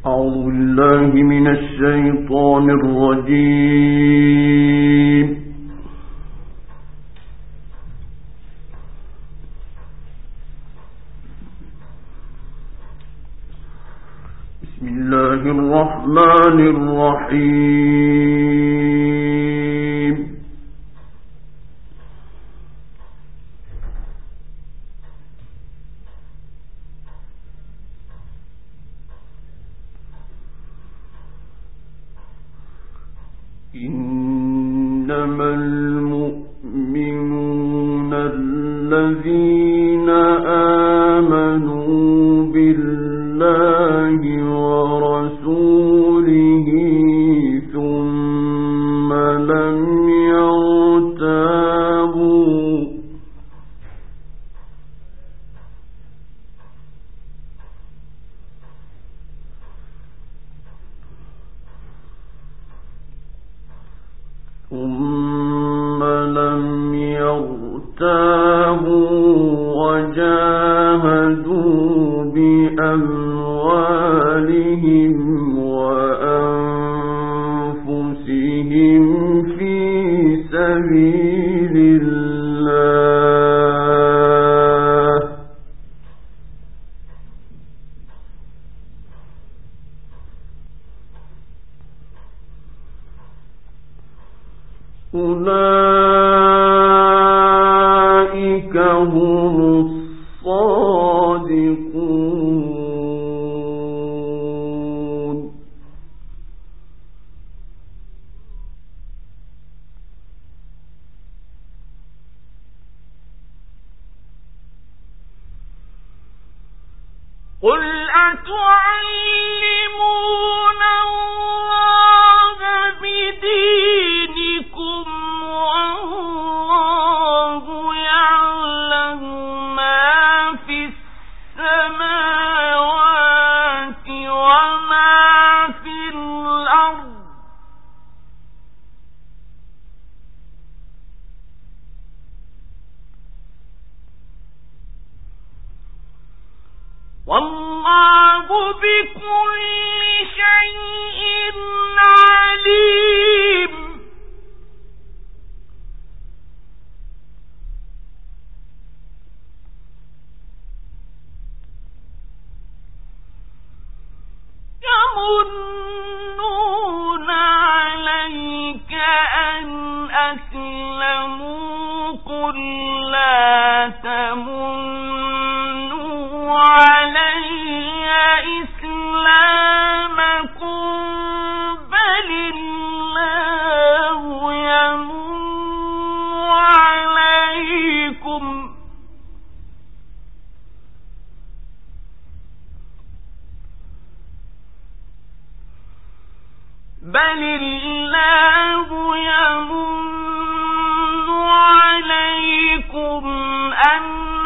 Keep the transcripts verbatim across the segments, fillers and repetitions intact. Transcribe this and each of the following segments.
أعوذ بالله من الشيطان الرجيم. بسم الله الرحمن الرحيم. إنما المؤمنون الذين آمنوا بالله ورسوله ثم لم يرتابوا ثم لم يرتابوا وجاهدوا بأموالهم وأنفسهم في سبيل الله أولئك هم الصادقون. قل أتعلمون الله بدينكم والله يعلم ما في السماوات وما في الأرض والله بكل شيء عليم. يمنون عليك أن أسلموا قل لا تمنوا علي إسلامكم بل الله يمن عليكم بل الله يمن عليكم أن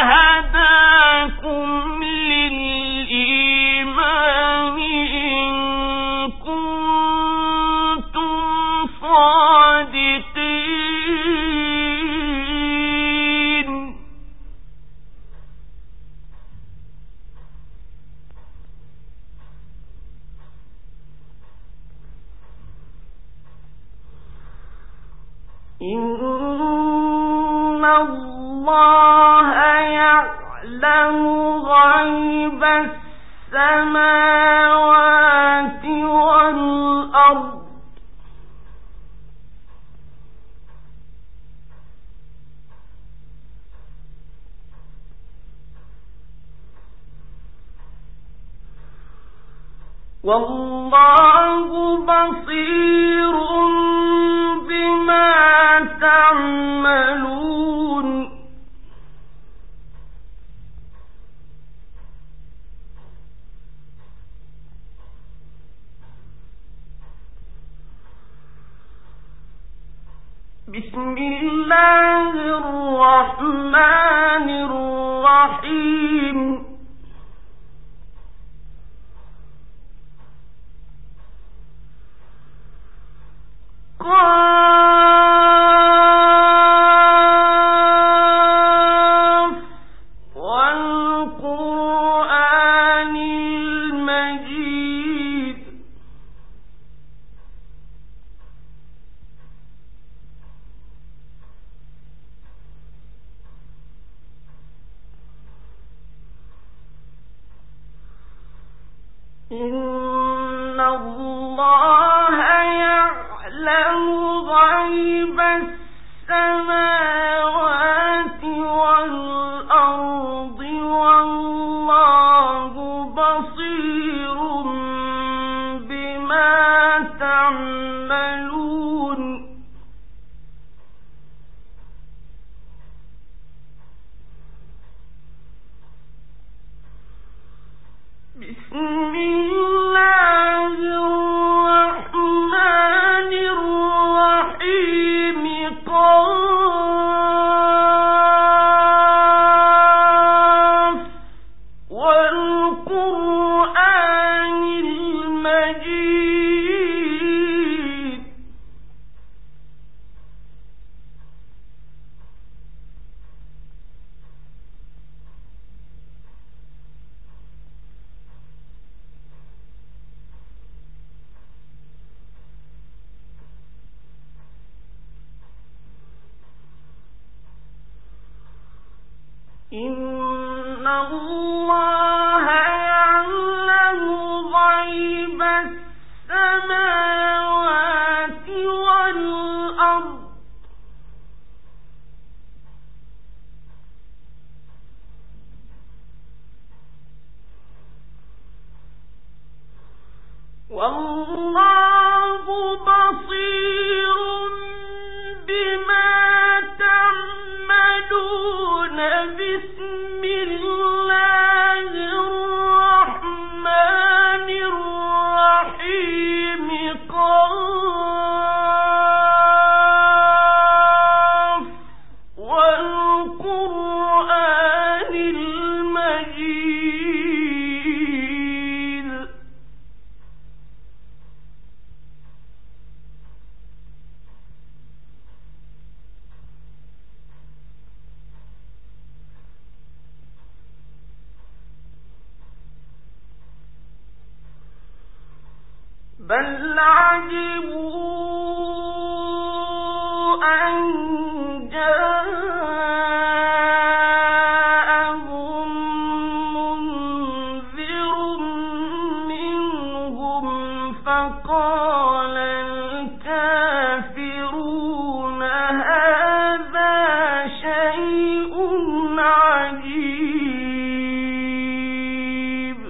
هداكم للإيمان إن كنتم صادقين. إن الله يعلم غيب السماوات والأرض والله بصير بما تعملون. بسم الله الرحمن الرحيم. قاف والقرآن المجيد إن الله يعلم غيب السماوات والأرض والله بصير بما تعملون بسم الله الرحمن الرحيم قاف والقرآن المجيد إن الله يعلم غيب السماوات والأرض والله بصير بما تعملون بسم الله الرحمن الرحيم قاف والقرآن المجيد بل عجبوا أن جاءهم منذر منهم فقال الكافرون هذا شيء عجيب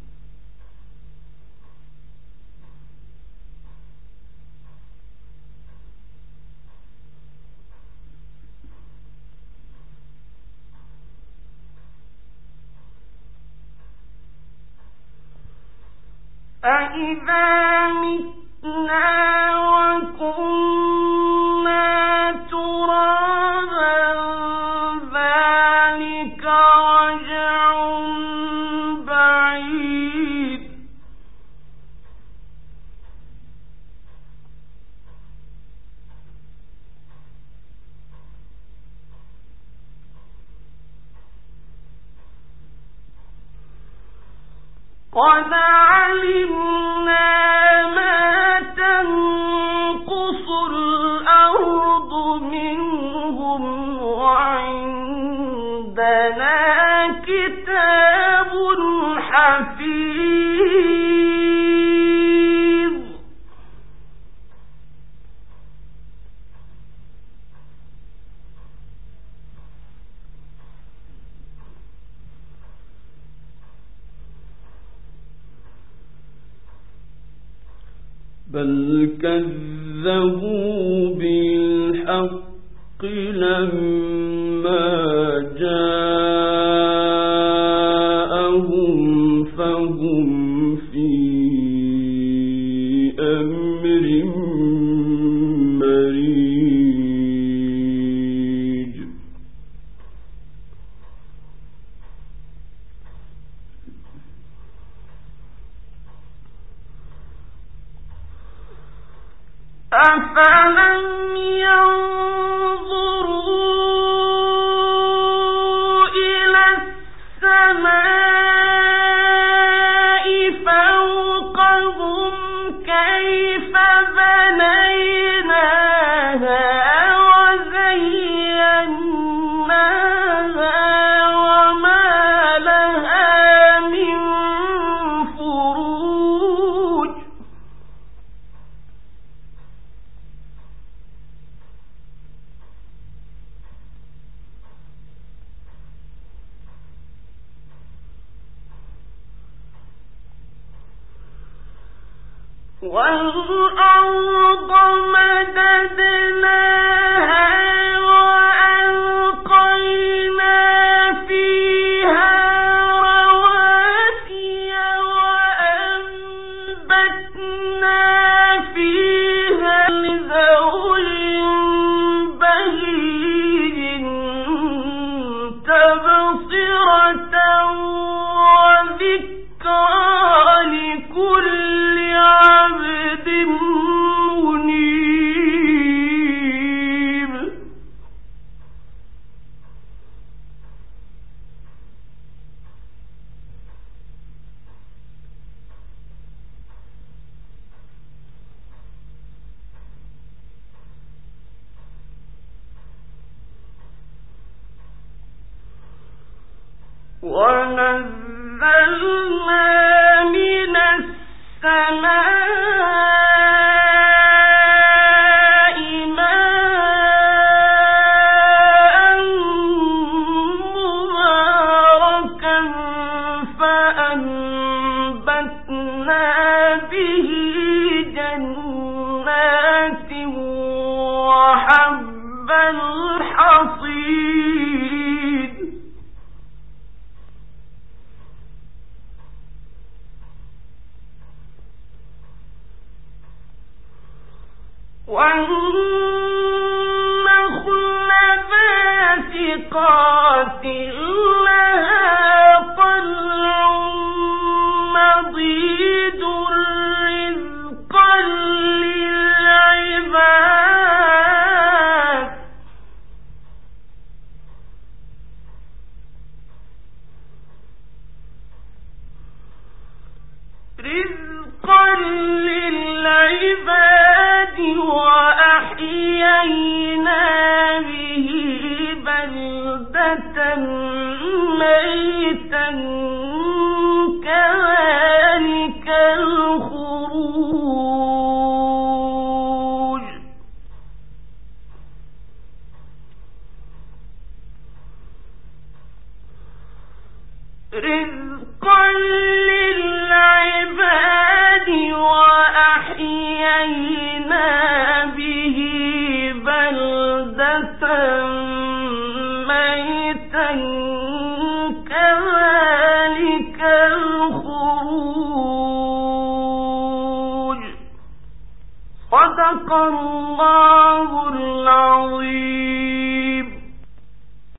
أَإِذَا مِتْنَا وَكُنَّا تُرَابًا ذَلِكَ رَجْعٌ بَعِيدٌ قَدْ عَلِمْنَا مَا تَنقُصُ الْأَرْضُ مِنْهُمْ وَعِندَنَا كِتَابٌ حَفِيظٌ بل كذبوا بالحق لما جاءهم فهم في أمر مريج أفلم ينظروا إلى السماء فوقهم كيف بنيناها وزيناها وما لها من فروج والأرض مددناها وألقينا فيها رواسي وأنبتنا فيها لزوج بهيج تبصرة وذكرى لكل عبد منيب. ونزلنا من السماء ماء مباركا فأنبتنا به جنات وحب الحصيد. والنخل باسقات لها طلع نضيد رزقا للعباد رزقا للعباد وأحيينا به بلدة ميتا كذلك الخروج. رزقا للعباد وأحيينا به بلدة ميتا كذلك الخروج. صدق الله العظيم.